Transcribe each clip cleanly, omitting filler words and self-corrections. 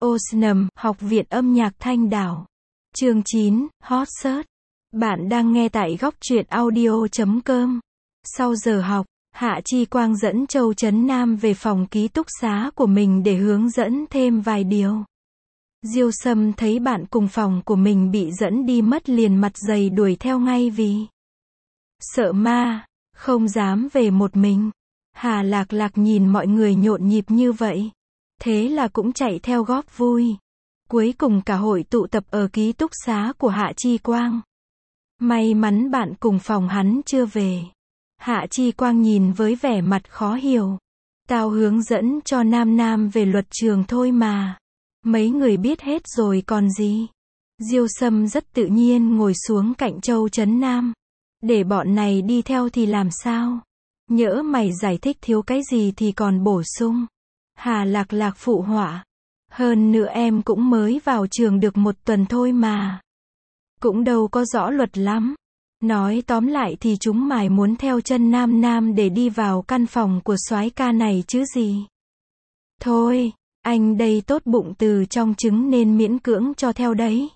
Oceanum, Học viện âm nhạc Thanh Đảo. Chương 9, Hot Search. Bạn đang nghe tại góc truyện audio.com. Sau giờ học, Hạ Chi Quang dẫn Châu Chấn Nam về phòng ký túc xá của mình để hướng dẫn thêm vài điều. Diêu Sâm thấy bạn cùng phòng của mình bị dẫn đi mất liền mặt dày đuổi theo ngay vì sợ ma, không dám về một mình. Hà Lạc Lạc nhìn mọi người nhộn nhịp như vậy, thế là cũng chạy theo góp vui. Cuối cùng cả hội tụ tập ở ký túc xá của Hạ Chi Quang. May mắn bạn cùng phòng hắn chưa về. Hạ Chi Quang nhìn với vẻ mặt khó hiểu. Tao hướng dẫn cho Nam Nam về luật trường thôi mà. Mấy người biết hết rồi còn gì. Diêu Sâm rất tự nhiên ngồi xuống cạnh Châu Chấn Nam. Để bọn này đi theo thì làm sao? Nhỡ mày giải thích thiếu cái gì thì còn bổ sung. Hà Lạc Lạc phụ họa. Hơn nữa em cũng mới vào trường được một tuần thôi mà. Cũng đâu có rõ luật lắm. Nói tóm lại thì chúng mày muốn theo chân Nam Nam để đi vào căn phòng của soái ca này chứ gì. Thôi, anh đây tốt bụng từ trong trứng nên miễn cưỡng cho theo đấy.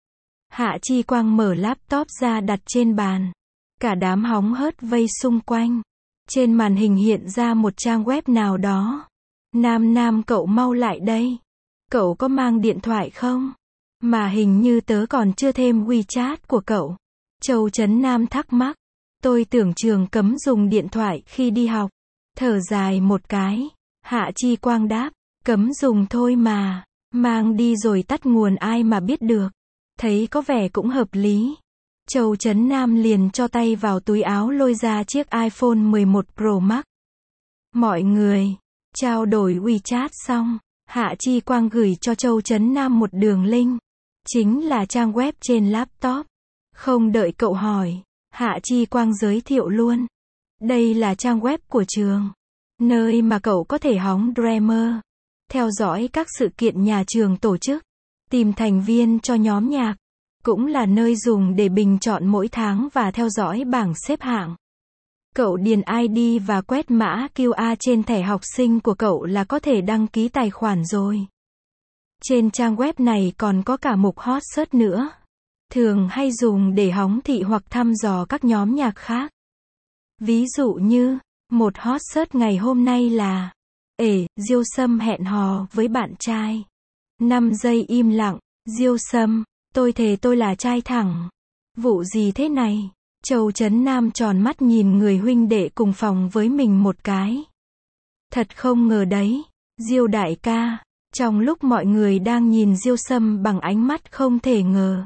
Hạ Chi Quang mở laptop ra đặt trên bàn. Cả đám hóng hớt vây xung quanh. Trên màn hình hiện ra một trang web nào đó. Nam Nam cậu mau lại đây. Cậu có mang điện thoại không? Mà hình như tớ còn chưa thêm WeChat của cậu. Châu Chấn Nam thắc mắc. Tôi tưởng trường cấm dùng điện thoại khi đi học. Thở dài một cái. Hạ Chi Quang đáp. Cấm dùng thôi mà. Mang đi rồi tắt nguồn ai mà biết được. Thấy có vẻ cũng hợp lý. Châu Chấn Nam liền cho tay vào túi áo lôi ra chiếc iPhone 11 Pro Max. Mọi người trao đổi WeChat xong, Hạ Chi Quang gửi cho Châu Chấn Nam một đường link. Chính là trang web trên laptop. Không đợi cậu hỏi, Hạ Chi Quang giới thiệu luôn. Đây là trang web của trường. Nơi mà cậu có thể hóng Dreamer. Theo dõi các sự kiện nhà trường tổ chức. Tìm thành viên cho nhóm nhạc. Cũng là nơi dùng để bình chọn mỗi tháng và theo dõi bảng xếp hạng. Cậu điền ID và quét mã QR trên thẻ học sinh của cậu là có thể đăng ký tài khoản rồi. Trên trang web này còn có cả mục Hot Search nữa. Thường hay dùng để hóng thị hoặc thăm dò các nhóm nhạc khác. Ví dụ như, một Hot Search ngày hôm nay là Diêu Sâm hẹn hò với bạn trai. 5 giây im lặng, Diêu Sâm, tôi thề tôi là trai thẳng. Vụ gì thế này? Châu Chấn Nam tròn mắt nhìn người huynh đệ cùng phòng với mình một cái. Thật không ngờ đấy, Diêu đại ca. Trong lúc mọi người đang nhìn Diêu Sâm bằng ánh mắt không thể ngờ.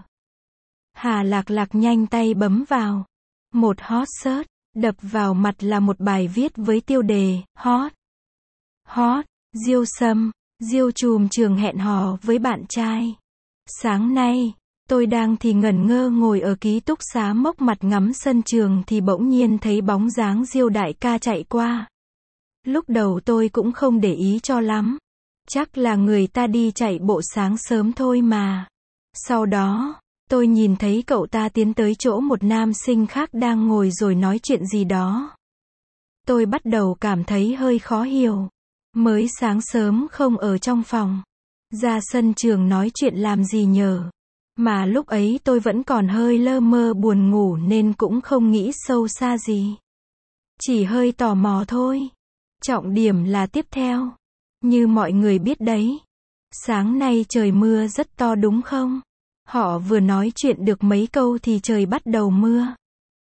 Hà Lạc Lạc nhanh tay bấm vào. Một hot search, đập vào mặt là một bài viết với tiêu đề, hot. Hot, Diêu Sâm, Diêu trùm trường hẹn hò với bạn trai. Sáng nay, tôi đang thì ngẩn ngơ ngồi ở ký túc xá mốc mặt ngắm sân trường thì bỗng nhiên thấy bóng dáng Diêu đại ca chạy qua. Lúc đầu tôi cũng không để ý cho lắm. Chắc là người ta đi chạy bộ sáng sớm thôi mà. Sau đó, tôi nhìn thấy cậu ta tiến tới chỗ một nam sinh khác đang ngồi rồi nói chuyện gì đó. Tôi bắt đầu cảm thấy hơi khó hiểu. Mới sáng sớm không ở trong phòng. Ra sân trường nói chuyện làm gì nhờ. Mà lúc ấy tôi vẫn còn hơi lơ mơ buồn ngủ nên cũng không nghĩ sâu xa gì. Chỉ hơi tò mò thôi. Trọng điểm là tiếp theo. Như mọi người biết đấy. Sáng nay trời mưa rất to đúng không? Họ vừa nói chuyện được mấy câu thì trời bắt đầu mưa.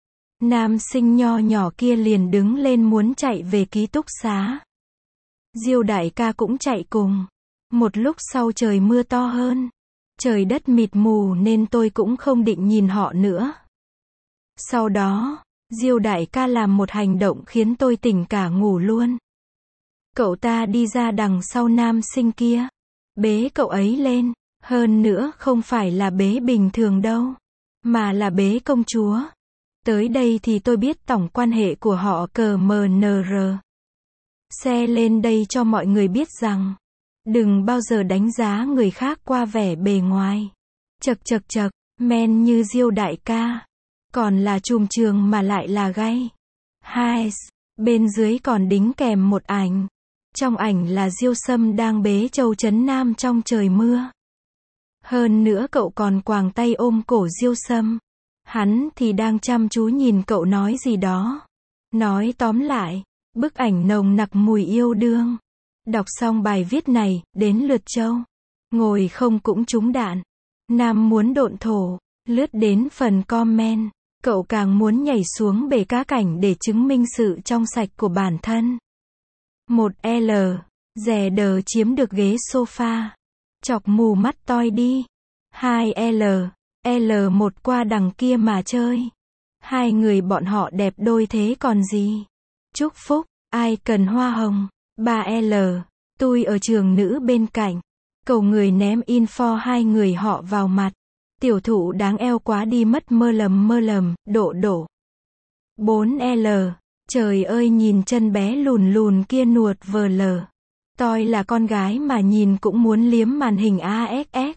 Nam sinh nho nhỏ kia liền đứng lên muốn chạy về ký túc xá. Diêu đại ca cũng chạy cùng. Một lúc sau trời mưa to hơn. Trời đất mịt mù nên tôi cũng không định nhìn họ nữa. Sau đó, Diêu đại ca làm một hành động khiến tôi tỉnh cả ngủ luôn. Cậu ta đi ra đằng sau nam sinh kia. Bế cậu ấy lên. Hơn nữa không phải là bế bình thường đâu. Mà là bế công chúa. Tới đây thì tôi biết tổng quan hệ của họ CMNR. Xe lên đây cho mọi người biết rằng. Đừng bao giờ đánh giá người khác qua vẻ bề ngoài. Chật chật chật, men như Diêu đại ca. Còn là trùm trường mà lại là gay. Hai, bên dưới còn đính kèm một ảnh. Trong ảnh là Diêu Sâm đang bế Châu Chấn Nam trong trời mưa. Hơn nữa cậu còn quàng tay ôm cổ Diêu Sâm. Hắn thì đang chăm chú nhìn cậu nói gì đó. Nói tóm lại, bức ảnh nồng nặc mùi yêu đương. Đọc xong bài viết này, đến lượt Châu. Ngồi không cũng trúng đạn. Nam muốn độn thổ. Lướt đến phần comment. Cậu càng muốn nhảy xuống bể cá cảnh để chứng minh sự trong sạch của bản thân. 1L. Dè đờ chiếm được ghế sofa. Chọc mù mắt toi đi. 2L. L1 qua đằng kia mà chơi. Hai người bọn họ đẹp đôi thế còn gì. Chúc phúc, ai cần hoa hồng. 3L. Tôi ở trường nữ bên cạnh. Cầu người ném info hai người họ vào mặt. Tiểu thụ đáng eo quá đi mất mơ lầm, đổ. 4L. Trời ơi nhìn chân bé lùn lùn kia nuột vờ lờ. Tôi là con gái mà nhìn cũng muốn liếm màn hình AXS.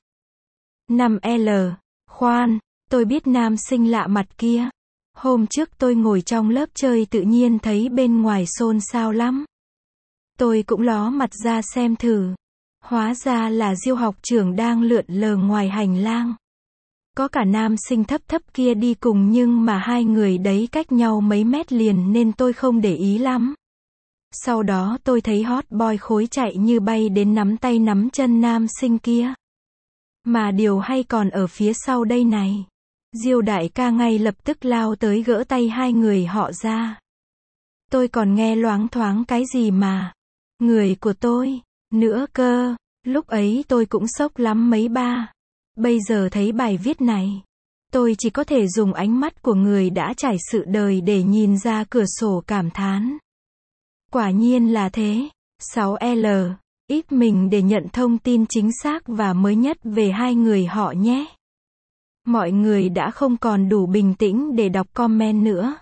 5L. Khoan, tôi biết nam sinh lạ mặt kia. Hôm trước tôi ngồi trong lớp chơi tự nhiên thấy bên ngoài xôn xao lắm. Tôi cũng ló mặt ra xem thử. Hóa ra là Diêu học trưởng đang lượn lờ ngoài hành lang. Có cả nam sinh thấp kia đi cùng nhưng mà hai người đấy cách nhau mấy mét liền nên tôi không để ý lắm. Sau đó tôi thấy hot boy khối chạy như bay đến nắm tay nắm chân nam sinh kia. Mà điều hay còn ở phía sau đây này. Diêu đại ca ngay lập tức lao tới gỡ tay hai người họ ra. Tôi còn nghe loáng thoáng cái gì mà. Người của tôi, nữa cơ. Lúc ấy tôi cũng sốc lắm mấy ba. Bây giờ thấy bài viết này. Tôi chỉ có thể dùng ánh mắt của người đã trải sự đời để nhìn ra cửa sổ cảm thán. Quả nhiên là thế. 6L. Ít mình để nhận thông tin chính xác và mới nhất về hai người họ nhé. Mọi người đã không còn đủ bình tĩnh để đọc comment nữa.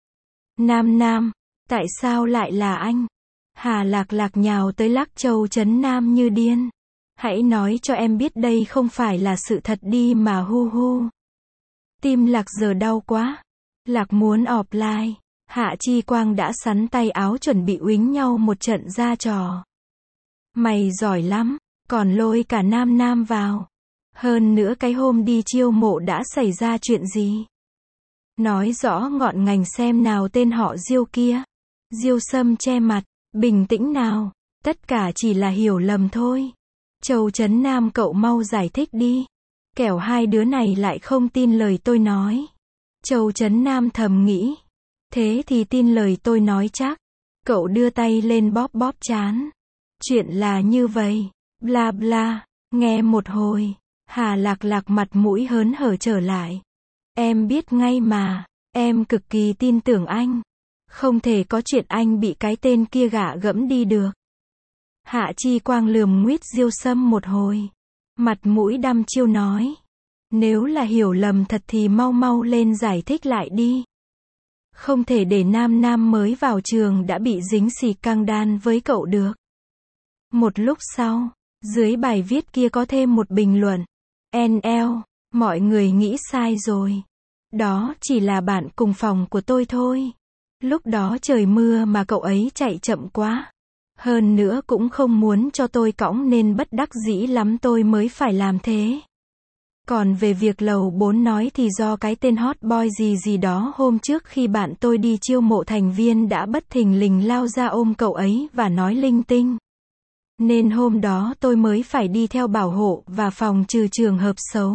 Nam, tại sao lại là anh? Hà Lạc nhào tới lắc Châu Chấn Nam như điên. Hãy nói cho em biết đây không phải là sự thật đi mà hu. Tim Lạc giờ đau quá. Lạc muốn offline. Hạ Chi Quang đã sắn tay áo chuẩn bị uýnh nhau một trận ra trò. Mày giỏi lắm, còn lôi cả Nam vào. Hơn nữa cái hôm đi chiêu mộ đã xảy ra chuyện gì? Nói rõ ngọn ngành xem nào tên họ Diêu kia. Diêu Sâm che mặt, bình tĩnh nào, tất cả chỉ là hiểu lầm thôi. Châu Chấn Nam cậu mau giải thích đi. Kẻo hai đứa này lại không tin lời tôi nói. Châu Chấn Nam thầm nghĩ. Thế thì tin lời tôi nói chắc. Cậu đưa tay lên bóp trán. Chuyện là như vậy. Bla bla. Nghe một hồi. Hà Lạc mặt mũi hớn hở trở lại. Em biết ngay mà. Em cực kỳ tin tưởng anh. Không thể có chuyện anh bị cái tên kia gạ gẫm đi được. Hạ Chi Quang lườm nguyết Diêu Sâm một hồi. Mặt mũi đăm chiêu nói. Nếu là hiểu lầm thật thì mau lên giải thích lại đi. Không thể để Nam mới vào trường đã bị dính xì căng đan với cậu được. Một lúc sau, dưới bài viết kia có thêm một bình luận. NL, mọi người nghĩ sai rồi. Đó chỉ là bạn cùng phòng của tôi thôi. Lúc đó trời mưa mà cậu ấy chạy chậm quá. Hơn nữa cũng không muốn cho tôi cõng nên bất đắc dĩ lắm tôi mới phải làm thế. Còn về việc lầu 4 nói thì do cái tên hot boy gì đó hôm trước khi bạn tôi đi chiêu mộ thành viên đã bất thình lình lao ra ôm cậu ấy và nói linh tinh. Nên hôm đó tôi mới phải đi theo bảo hộ và phòng trừ trường hợp xấu.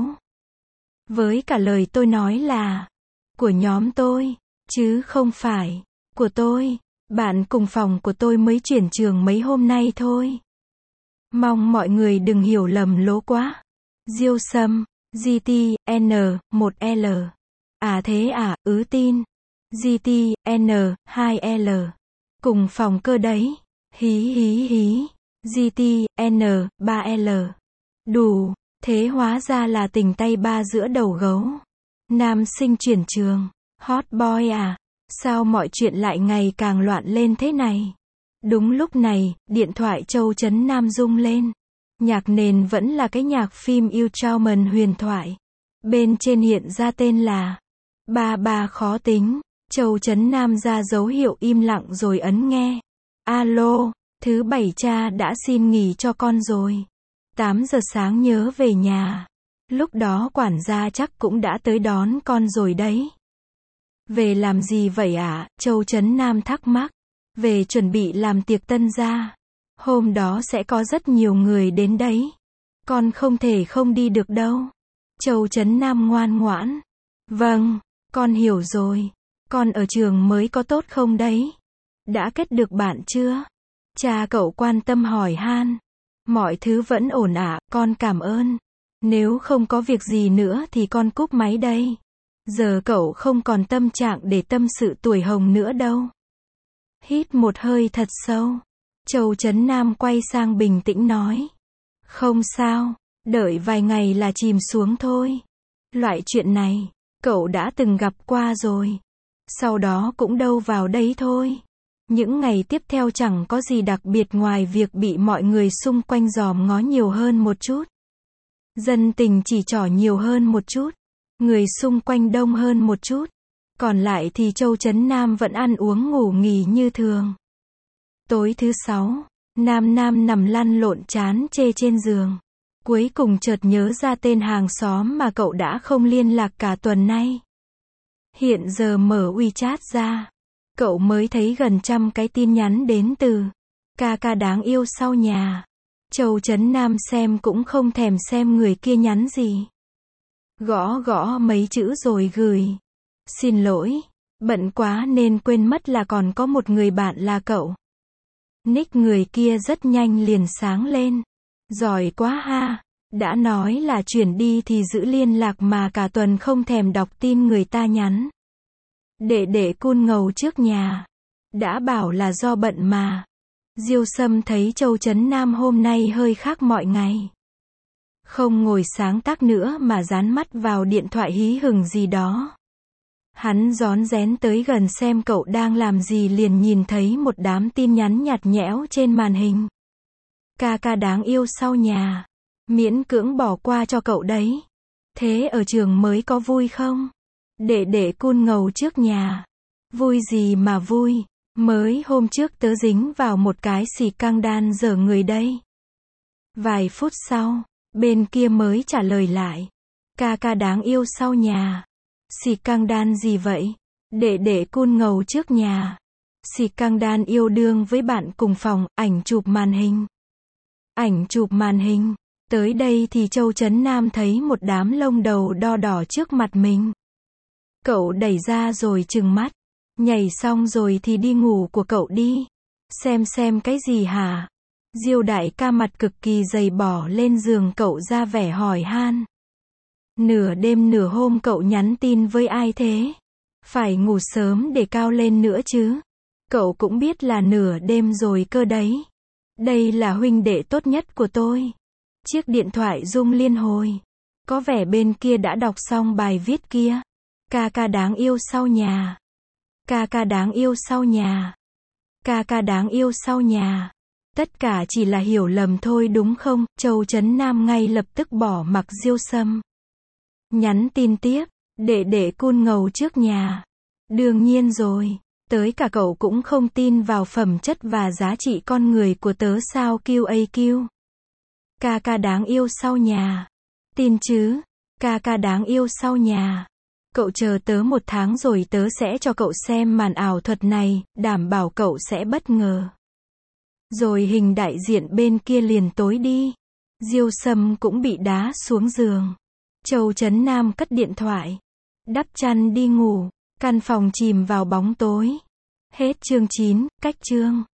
Với cả lời tôi nói là của nhóm tôi, chứ không phải của tôi. Bạn cùng phòng của tôi mới chuyển trường mấy hôm nay thôi. Mong mọi người đừng hiểu lầm lố quá. Diêu Sâm, GTN, 1L. À thế à, tin. GTN, 2L. Cùng phòng cơ đấy. Hí. GTN, 3L. Đủ, thế hóa ra là tình tay ba giữa đầu gấu. Nam sinh chuyển trường. Hot boy à? Sao mọi chuyện lại ngày càng loạn lên thế này? Đúng lúc này, điện thoại Châu Chấn Nam rung lên. Nhạc nền vẫn là cái nhạc phim yêu Trauman huyền thoại. Bên trên hiện ra tên là Ba khó tính. Châu Chấn Nam ra dấu hiệu im lặng rồi ấn nghe. Alo. Thứ bảy cha đã xin nghỉ cho con rồi. 8 giờ sáng nhớ về nhà. Lúc đó quản gia chắc cũng đã tới đón con rồi đấy. Về làm gì vậy ạ? Châu Trấn Nam thắc mắc. Về chuẩn bị làm tiệc tân gia. Hôm đó sẽ có rất nhiều người đến đấy. Con không thể không đi được đâu. Châu Trấn Nam ngoan ngoãn. Vâng, con hiểu rồi. Con ở trường mới có tốt không đấy? Đã kết được bạn chưa? Cha cậu quan tâm hỏi han. Mọi thứ vẫn ổn ạ, con cảm ơn. Nếu không có việc gì nữa thì con cúp máy đây. Giờ cậu không còn tâm trạng để tâm sự tuổi hồng nữa đâu. Hít một hơi thật sâu. Châu Trấn Nam quay sang bình tĩnh nói. Không sao, đợi vài ngày là chìm xuống thôi. Loại chuyện này, cậu đã từng gặp qua rồi. Sau đó cũng đâu vào đấy thôi. Những ngày tiếp theo chẳng có gì đặc biệt ngoài việc bị mọi người xung quanh dòm ngó nhiều hơn một chút. Dân tình chỉ trỏ nhiều hơn một chút. Người xung quanh đông hơn một chút. Còn lại thì Châu Trấn Nam vẫn ăn uống ngủ nghỉ như thường. Tối thứ 6, Nam nằm lăn lộn chán chê trên giường. Cuối cùng chợt nhớ ra tên hàng xóm mà cậu đã không liên lạc cả tuần nay. Hiện giờ mở WeChat ra, cậu mới thấy gần 100 cái tin nhắn đến từ ca ca đáng yêu sau nhà. Châu Trấn Nam xem cũng không thèm xem người kia nhắn gì. Gõ mấy chữ rồi gửi. Xin lỗi, bận quá nên quên mất là còn có một người bạn là cậu. Nick người kia rất nhanh liền sáng lên. Giỏi quá ha. Đã nói là chuyển đi thì giữ liên lạc mà cả tuần không thèm đọc tin người ta nhắn. Để cun ngầu trước nhà. Đã bảo là do bận mà. Diêu Sâm thấy Châu Trấn Nam hôm nay hơi khác mọi ngày. Không ngồi sáng tác nữa mà dán mắt vào điện thoại hí hửng gì đó. Hắn rón rén tới gần xem cậu đang làm gì liền nhìn thấy một đám tin nhắn nhạt nhẽo trên màn hình. Ca ca đáng yêu sau nhà. Miễn cưỡng bỏ qua cho cậu đấy. Thế ở trường mới có vui không? Để cun ngầu trước nhà. Vui gì mà vui. Mới hôm trước tớ dính vào một cái xì căng đan dở người đây. Vài phút sau, bên kia mới trả lời lại. Ca ca đáng yêu sau nhà. Xì căng đan gì vậy? Để cun ngầu trước nhà. Xì căng đan yêu đương với bạn cùng phòng, ảnh chụp màn hình. Ảnh chụp màn hình. Tới đây thì Châu Trấn Nam thấy một đám lông đầu đo đỏ trước mặt mình. Cậu đẩy ra rồi trừng mắt. Nhảy xong rồi thì đi ngủ của cậu đi. Xem cái gì hả? Diêu đại ca mặt cực kỳ dày bỏ lên giường cậu ra vẻ hỏi han. Nửa đêm nửa hôm cậu nhắn tin với ai thế? Phải ngủ sớm để cao lên nữa chứ. Cậu cũng biết là nửa đêm rồi cơ đấy. Đây là huynh đệ tốt nhất của tôi. Chiếc điện thoại rung liên hồi. Có vẻ bên kia đã đọc xong bài viết kia. Ca ca đáng yêu sau nhà. Ca ca đáng yêu sau nhà. Ca ca đáng yêu sau nhà. Tất cả chỉ là hiểu lầm thôi đúng không? Châu Trấn Nam ngay lập tức bỏ mặc Diêu Sâm. Nhắn tin tiếp. Để cun ngầu trước nhà. Đương nhiên rồi. Tới cả cậu cũng không tin vào phẩm chất và giá trị con người của tớ sao QAQ. Ca ca đáng yêu sau nhà. Tin chứ? Ca ca đáng yêu sau nhà. Cậu chờ tớ 1 tháng rồi tớ sẽ cho cậu xem màn ảo thuật này, đảm bảo cậu sẽ bất ngờ. Rồi hình đại diện bên kia liền tối đi. Diêu Sâm cũng bị đá xuống giường. Châu Trấn Nam cất điện thoại. Đắp chăn đi ngủ. Căn phòng chìm vào bóng tối. Hết chương 9, cách chương.